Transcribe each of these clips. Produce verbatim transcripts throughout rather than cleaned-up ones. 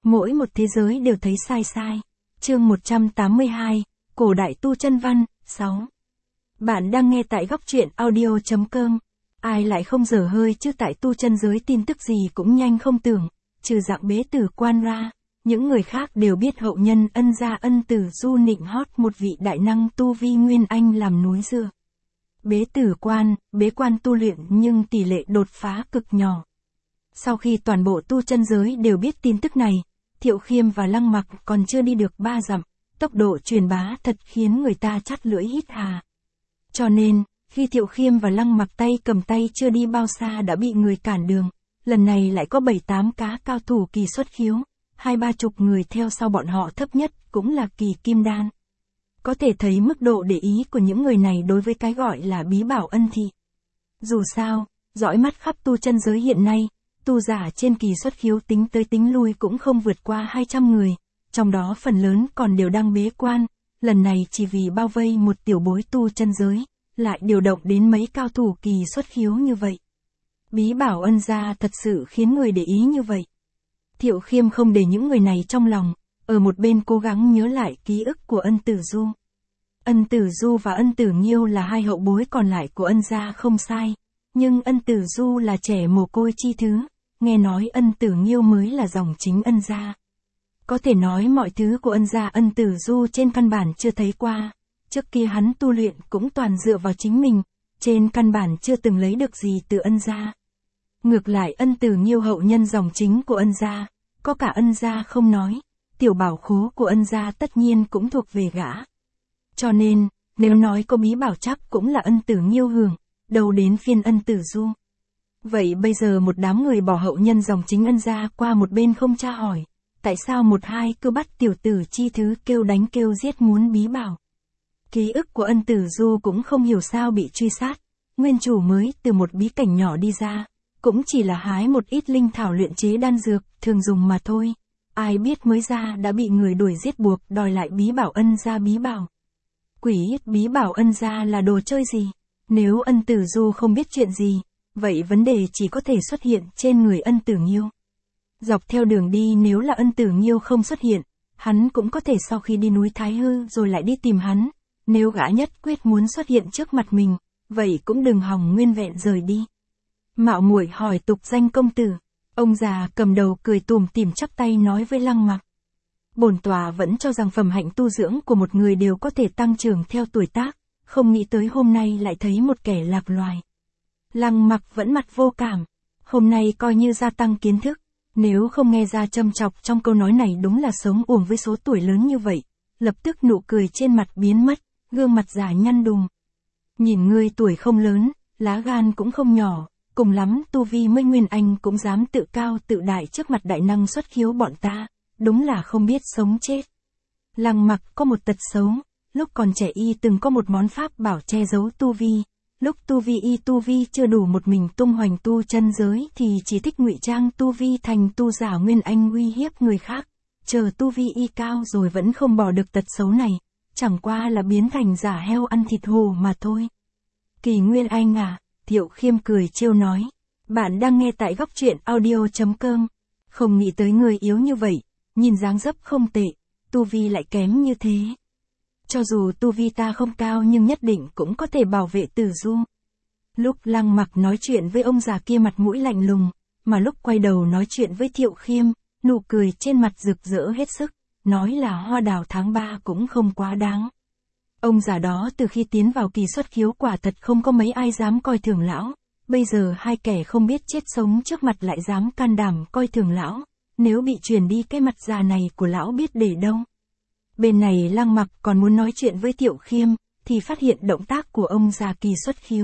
Mỗi một thế giới đều thấy sai sai. Chương một trăm tám mươi hai, Cổ đại tu chân văn, sáu. Bạn đang nghe tại góc truyện audio chấm com. Ai lại không dở hơi chứ, tại tu chân giới tin tức gì cũng nhanh không tưởng, trừ dạng Bế Tử Quan ra, những người khác đều biết hậu nhân Ân gia Ân Tử Du nịnh hót một vị đại năng tu vi Nguyên Anh làm núi dựa. Bế Tử Quan, bế quan tu luyện nhưng tỷ lệ đột phá cực nhỏ. Sau khi toàn bộ tu chân giới đều biết tin tức này, Thiệu Khiêm và Lăng Mặc còn chưa đi được ba dặm, tốc độ truyền bá thật khiến người ta chắt lưỡi hít hà. Cho nên, khi Thiệu Khiêm và Lăng Mặc tay cầm tay chưa đi bao xa đã bị người cản đường, lần này lại có bảy tám cá cao thủ kỳ xuất khiếu, hai ba chục người theo sau bọn họ, thấp nhất cũng là kỳ kim đan. Có thể thấy mức độ để ý của những người này đối với cái gọi là bí bảo Ân thị. Dù sao, dõi mắt khắp tu chân giới hiện nay, tu giả trên kỳ xuất khiếu tính tới tính lui cũng không vượt qua hai trăm người, trong đó phần lớn còn đều đang bế quan, lần này chỉ vì bao vây một tiểu bối tu chân giới, lại điều động đến mấy cao thủ kỳ xuất khiếu như vậy. Bí bảo Ân gia thật sự khiến người để ý như vậy. Thiệu Khiêm không để những người này trong lòng, ở một bên cố gắng nhớ lại ký ức của Ân Tử Du. Ân Tử Du và Ân Tử Nghiêu là hai hậu bối còn lại của Ân gia không sai, nhưng Ân Tử Du là trẻ mồ côi chi thứ, nghe nói Ân Tử Nghiêu mới là dòng chính Ân gia. Có thể nói mọi thứ của Ân gia Ân Tử Du trên căn bản chưa thấy qua, trước kia hắn tu luyện cũng toàn dựa vào chính mình, trên căn bản chưa từng lấy được gì từ Ân gia. Ngược lại Ân Tử Nghiêu hậu nhân dòng chính của Ân gia, có cả Ân gia không nói, tiểu bảo khố của Ân gia tất nhiên cũng thuộc về gã. Cho nên, nếu nói có bí bảo chắc cũng là Ân Tử Nghiêu hưởng, đầu đến phiên Ân Tử Du. Vậy bây giờ một đám người bỏ hậu nhân dòng chính Ân gia qua một bên không tra hỏi, tại sao một hai cứ bắt tiểu tử chi thứ kêu đánh kêu giết muốn bí bảo. Ký ức của Ân Tử Du cũng không hiểu sao bị truy sát, nguyên chủ mới từ một bí cảnh nhỏ đi ra, cũng chỉ là hái một ít linh thảo luyện chế đan dược thường dùng mà thôi, ai biết mới ra đã bị người đuổi giết buộc đòi lại bí bảo Ân gia bí bảo. Quỷ bí bảo Ân gia là đồ chơi gì? Nếu Ân Tử Du không biết chuyện gì, vậy vấn đề chỉ có thể xuất hiện trên người Ân Tử Nghiêu. Dọc theo đường đi nếu là Ân Tử Nghiêu không xuất hiện, hắn cũng có thể sau khi đi núi Thái Hư rồi lại đi tìm hắn. Nếu gã nhất quyết muốn xuất hiện trước mặt mình, vậy cũng đừng hòng nguyên vẹn rời đi. Mạo muội hỏi tục danh công tử. Ông già cầm đầu cười tủm tỉm chắp tay nói với Lăng Mặc. Bổn tòa vẫn cho rằng phẩm hạnh tu dưỡng của một người đều có thể tăng trưởng theo tuổi tác, không nghĩ tới hôm nay lại thấy một kẻ lạc loài. Lăng Mặc vẫn mặt vô cảm. Hôm nay coi như gia tăng kiến thức, nếu không nghe ra châm chọc trong câu nói này đúng là sống uổng với số tuổi lớn như vậy. Lập tức nụ cười trên mặt biến mất, gương mặt già nhăn đùng. Nhìn ngươi tuổi không lớn, lá gan cũng không nhỏ, cùng lắm tu vi mới Nguyên Anh cũng dám tự cao tự đại trước mặt đại năng xuất khiếu bọn ta, đúng là không biết sống chết. Lăng Mặc có một tật xấu, lúc còn trẻ y từng có một món pháp bảo che giấu tu vi, lúc tu vi y tu vi chưa đủ một mình tung hoành tu chân giới thì chỉ thích ngụy trang tu vi thành tu giả Nguyên Anh uy hiếp người khác, chờ tu vi y cao rồi vẫn không bỏ được tật xấu này, chẳng qua là biến thành giả heo ăn thịt hổ mà thôi. Kỳ Nguyên Anh à? Thiệu Khiêm cười trêu nói. Bạn đang nghe tại góc truyện audio chấm com. Không nghĩ tới người yếu như vậy, nhìn dáng dấp không tệ, tu vi lại kém như thế. Cho dù tu vi ta không cao nhưng nhất định cũng có thể bảo vệ Tử Du. Lúc Lăng Mặc nói chuyện với ông già kia mặt mũi lạnh lùng, mà lúc quay đầu nói chuyện với Thiệu Khiêm, nụ cười trên mặt rực rỡ hết sức, nói là hoa đào tháng ba cũng không quá đáng. Ông già đó từ khi tiến vào kỳ xuất khiếu quả thật không có mấy ai dám coi thường lão, bây giờ hai kẻ không biết chết sống trước mặt lại dám can đảm coi thường lão, nếu bị truyền đi cái mặt già này của lão biết để đâu. Bên này Lăng Mặc còn muốn nói chuyện với Thiệu Khiêm, thì phát hiện động tác của ông già kỳ xuất khiếu.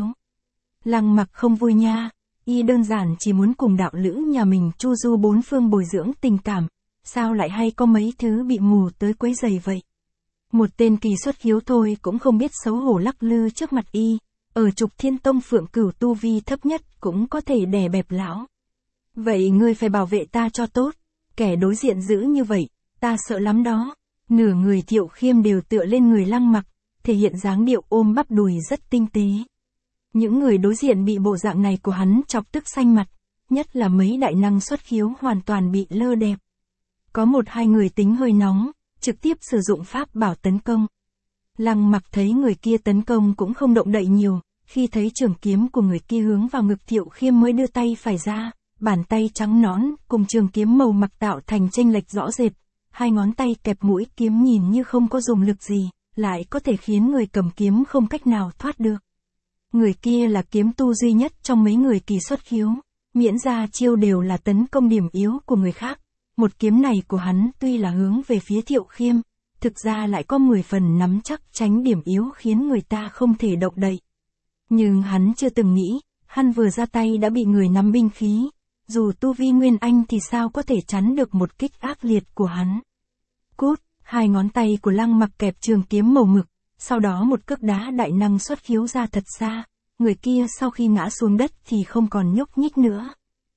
Lăng Mặc không vui nha, y đơn giản chỉ muốn cùng đạo lữ nhà mình chu du bốn phương bồi dưỡng tình cảm, sao lại hay có mấy thứ bị mù tới quấy rầy vậy. Một tên kỳ xuất khiếu thôi cũng không biết xấu hổ lắc lư trước mặt y, ở Trục Thiên Tông Phượng Cửu tu vi thấp nhất cũng có thể đè bẹp lão. Vậy ngươi phải bảo vệ ta cho tốt, kẻ đối diện dữ như vậy, ta sợ lắm đó. Nửa người Thiệu Khiêm đều tựa lên người Lăng Mặc, thể hiện dáng điệu ôm bắp đùi rất tinh tế. Những người đối diện bị bộ dạng này của hắn chọc tức xanh mặt, nhất là mấy đại năng xuất khiếu hoàn toàn bị lơ đẹp. Có một hai người tính hơi nóng, trực tiếp sử dụng pháp bảo tấn công. Lăng Mặc thấy người kia tấn công cũng không động đậy nhiều, khi thấy trường kiếm của người kia hướng vào ngực Thiệu Khiêm mới đưa tay phải ra, bàn tay trắng nõn cùng trường kiếm màu mặc tạo thành chênh lệch rõ rệt, hai ngón tay kẹp mũi kiếm nhìn như không có dùng lực gì, lại có thể khiến người cầm kiếm không cách nào thoát được. Người kia là kiếm tu duy nhất trong mấy người kỳ xuất khiếu, miễn ra chiêu đều là tấn công điểm yếu của người khác. Một kiếm này của hắn tuy là hướng về phía Thiệu Khiêm, thực ra lại có mười phần nắm chắc tránh điểm yếu khiến người ta không thể động đậy. Nhưng hắn chưa từng nghĩ, hắn vừa ra tay đã bị người nắm binh khí, dù tu vi Nguyên Anh thì sao có thể chắn được một kích ác liệt của hắn. Cút, hai ngón tay của Lăng Mặc kẹp trường kiếm màu mực, sau đó một cước đá đại năng xuất khiếu ra thật xa, người kia sau khi ngã xuống đất thì không còn nhúc nhích nữa.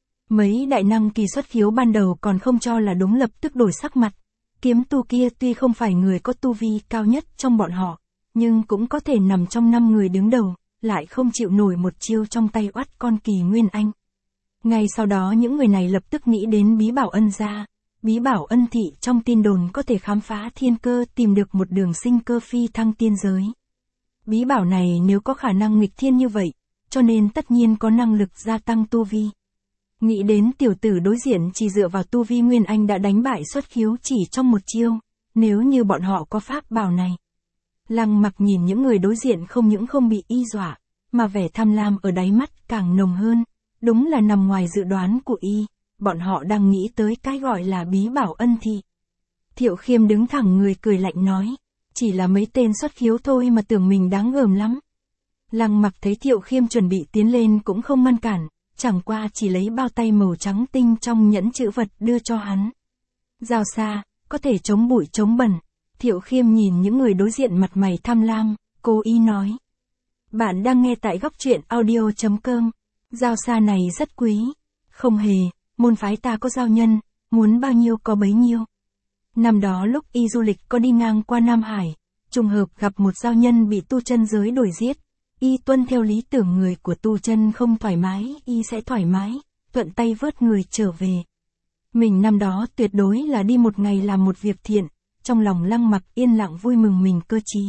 Mấy đại năng kỳ xuất khiếu ban đầu còn không cho là đúng lập tức đổi sắc mặt. Kiếm tu kia tuy không phải người có tu vi cao nhất trong bọn họ, nhưng cũng có thể nằm trong năm người đứng đầu, lại không chịu nổi một chiêu trong tay oát con kỳ Nguyên Anh. Ngay sau đó những người này lập tức nghĩ đến bí bảo ân gia. Bí bảo ân thị trong tin đồn có thể khám phá thiên cơ, tìm được một đường sinh cơ phi thăng tiên giới. Bí bảo này nếu có khả năng nghịch thiên như vậy, cho nên tất nhiên có năng lực gia tăng tu vi. Nghĩ đến tiểu tử đối diện chỉ dựa vào tu vi Nguyên Anh đã đánh bại xuất khiếu chỉ trong một chiêu, nếu như bọn họ có pháp bảo này. Lăng Mặc nhìn những người đối diện không những không bị y dọa, mà vẻ tham lam ở đáy mắt càng nồng hơn, đúng là nằm ngoài dự đoán của y, bọn họ đang nghĩ tới cái gọi là bí bảo ân thị. Thiệu Khiêm đứng thẳng người cười lạnh nói, chỉ là mấy tên xuất khiếu thôi mà tưởng mình đáng gờm lắm. Lăng Mặc thấy Thiệu Khiêm chuẩn bị tiến lên cũng không ngăn cản, chẳng qua chỉ lấy bao tay màu trắng tinh trong nhẫn chữ vật đưa cho hắn. Dao xa, có thể chống bụi chống bẩn. Thiệu Khiêm nhìn những người đối diện mặt mày tham lam, cố ý nói. Bạn đang nghe tại góc truyện audio chấm com. Dao xa này rất quý. Không hề, môn phái ta có giao nhân, muốn bao nhiêu có bấy nhiêu. Năm đó lúc y du lịch có đi ngang qua Nam Hải, trùng hợp gặp một giao nhân bị tu chân giới đuổi giết. Y tuân theo lý tưởng người của tu chân không thoải mái, y sẽ thoải mái, thuận tay vớt người trở về. Mình năm đó tuyệt đối là đi một ngày làm một việc thiện, trong lòng Lăng Mặc yên lặng vui mừng mình cơ trí.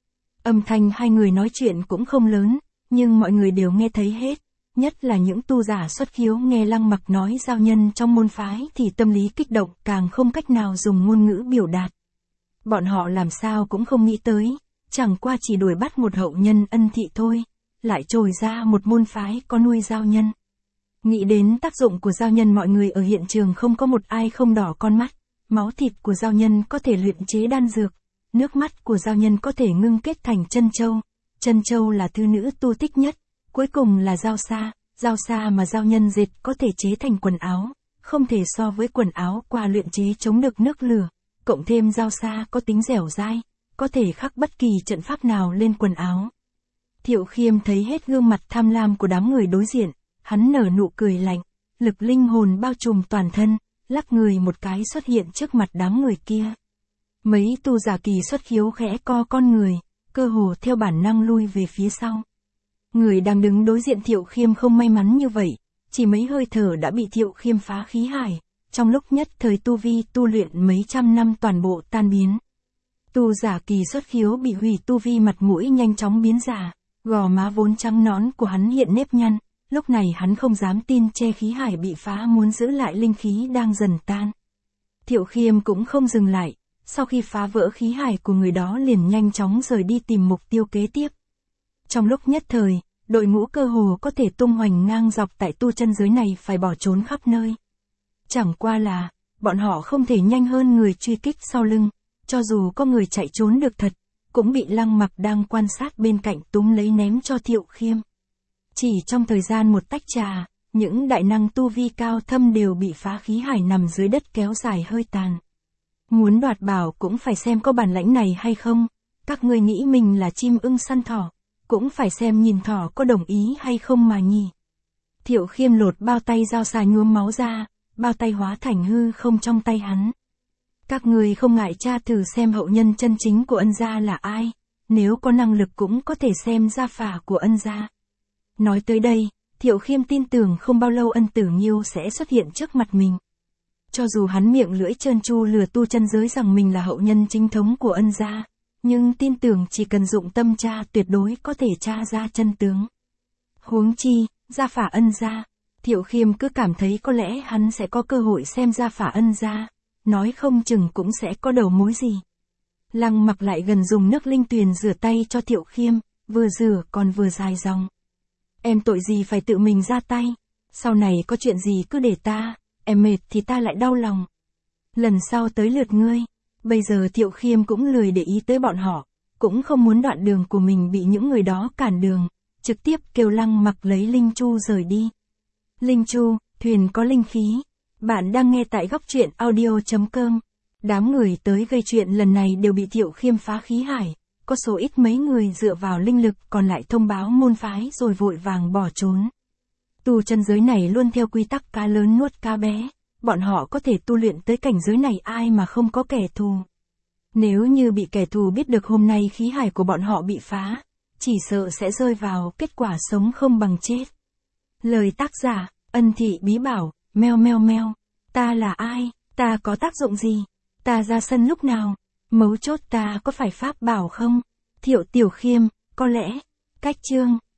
Âm thanh hai người nói chuyện cũng không lớn, nhưng mọi người đều nghe thấy hết, nhất là những tu giả xuất khiếu nghe Lăng Mặc nói giao nhân trong môn phái thì tâm lý kích động càng không cách nào dùng ngôn ngữ biểu đạt. Bọn họ làm sao cũng không nghĩ tới. Chẳng qua chỉ đuổi bắt một hậu nhân ân thị thôi, lại trồi ra một môn phái có nuôi giao nhân. Nghĩ đến tác dụng của giao nhân mọi người ở hiện trường không có một ai không đỏ con mắt, máu thịt của giao nhân có thể luyện chế đan dược, nước mắt của giao nhân có thể ngưng kết thành chân châu, chân châu là thứ nữ tu thích nhất, cuối cùng là dao sa, dao sa mà giao nhân dệt có thể chế thành quần áo, không thể so với quần áo qua luyện chế chống được nước lửa, cộng thêm dao sa có tính dẻo dai, có thể khắc bất kỳ trận pháp nào lên quần áo. Thiệu Khiêm thấy hết gương mặt tham lam của đám người đối diện, hắn nở nụ cười lạnh, lực linh hồn bao trùm toàn thân, lắc người một cái xuất hiện trước mặt đám người kia. Mấy tu giả kỳ xuất khiếu khẽ co con người, cơ hồ theo bản năng lui về phía sau. Người đang đứng đối diện Thiệu Khiêm không may mắn như vậy, chỉ mấy hơi thở đã bị Thiệu Khiêm phá khí hải, trong lúc nhất thời tu vi tu luyện mấy trăm năm toàn bộ tan biến. Tu giả kỳ xuất khiếu bị hủy tu vi, mặt mũi nhanh chóng biến giả, gò má vốn trắng nõn của hắn hiện nếp nhăn, lúc này hắn không dám tin che khí hải bị phá, muốn giữ lại linh khí đang dần tan. Thiệu Khiêm cũng không dừng lại, sau khi phá vỡ khí hải của người đó liền nhanh chóng rời đi tìm mục tiêu kế tiếp. Trong lúc nhất thời, đội ngũ cơ hồ có thể tung hoành ngang dọc tại tu chân giới này phải bỏ trốn khắp nơi. Chẳng qua là, bọn họ không thể nhanh hơn người truy kích sau lưng. Cho dù có người chạy trốn được thật, cũng bị Lăng Mặc đang quan sát bên cạnh túm lấy ném cho Thiệu Khiêm. Chỉ trong thời gian một tách trà, những đại năng tu vi cao thâm đều bị phá khí hải nằm dưới đất kéo dài hơi tàn. Muốn đoạt bảo cũng phải xem có bản lãnh này hay không, các ngươi nghĩ mình là chim ưng săn thỏ, cũng phải xem nhìn thỏ có đồng ý hay không mà nhỉ. Thiệu Khiêm lột bao tay dao xà nhuốm máu ra, bao tay hóa thành hư không trong tay hắn. Các người không ngại tra thử xem hậu nhân chân chính của ân gia là ai, nếu có năng lực cũng có thể xem gia phả của ân gia. Nói tới đây, Thiệu Khiêm tin tưởng không bao lâu ân tử Nghiêu sẽ xuất hiện trước mặt mình. Cho dù hắn miệng lưỡi trơn tru lừa tu chân giới rằng mình là hậu nhân chính thống của Ân gia, nhưng tin tưởng chỉ cần dụng tâm tra tuyệt đối có thể tra ra chân tướng. Huống chi, gia phả Ân gia, Thiệu Khiêm cứ cảm thấy có lẽ hắn sẽ có cơ hội xem gia phả Ân gia, nói không chừng cũng sẽ có đầu mối gì. Lăng Mặc lại gần dùng nước linh tuyền rửa tay cho Thiệu Khiêm, vừa rửa còn vừa dài dòng. Em tội gì phải tự mình ra tay, sau này có chuyện gì cứ để ta, em mệt thì ta lại đau lòng. Lần sau tới lượt ngươi. Bây giờ Thiệu Khiêm cũng lười để ý tới bọn họ, cũng không muốn đoạn đường của mình bị những người đó cản đường, trực tiếp kêu Lăng Mặc lấy linh chu rời đi. Linh chu, thuyền có linh khí. Bạn đang nghe tại góc truyện audio chấm com. Đám người tới gây chuyện lần này đều bị Thiệu Khiêm phá khí hải, có số ít mấy người dựa vào linh lực còn lại thông báo môn phái rồi vội vàng bỏ trốn. Tu chân giới này luôn theo quy tắc cá lớn nuốt cá bé, bọn họ có thể tu luyện tới cảnh giới này ai mà không có kẻ thù. Nếu như bị kẻ thù biết được hôm nay khí hải của bọn họ bị phá, chỉ sợ sẽ rơi vào kết quả sống không bằng chết. Lời tác giả, Ân Thị Bí Bảo, meo meo meo. Ta là ai? Ta có tác dụng gì? Ta ra sân lúc nào? Mấu chốt ta có phải pháp bảo không? Thiệu Tiểu Khiêm, có lẽ. Cách chương.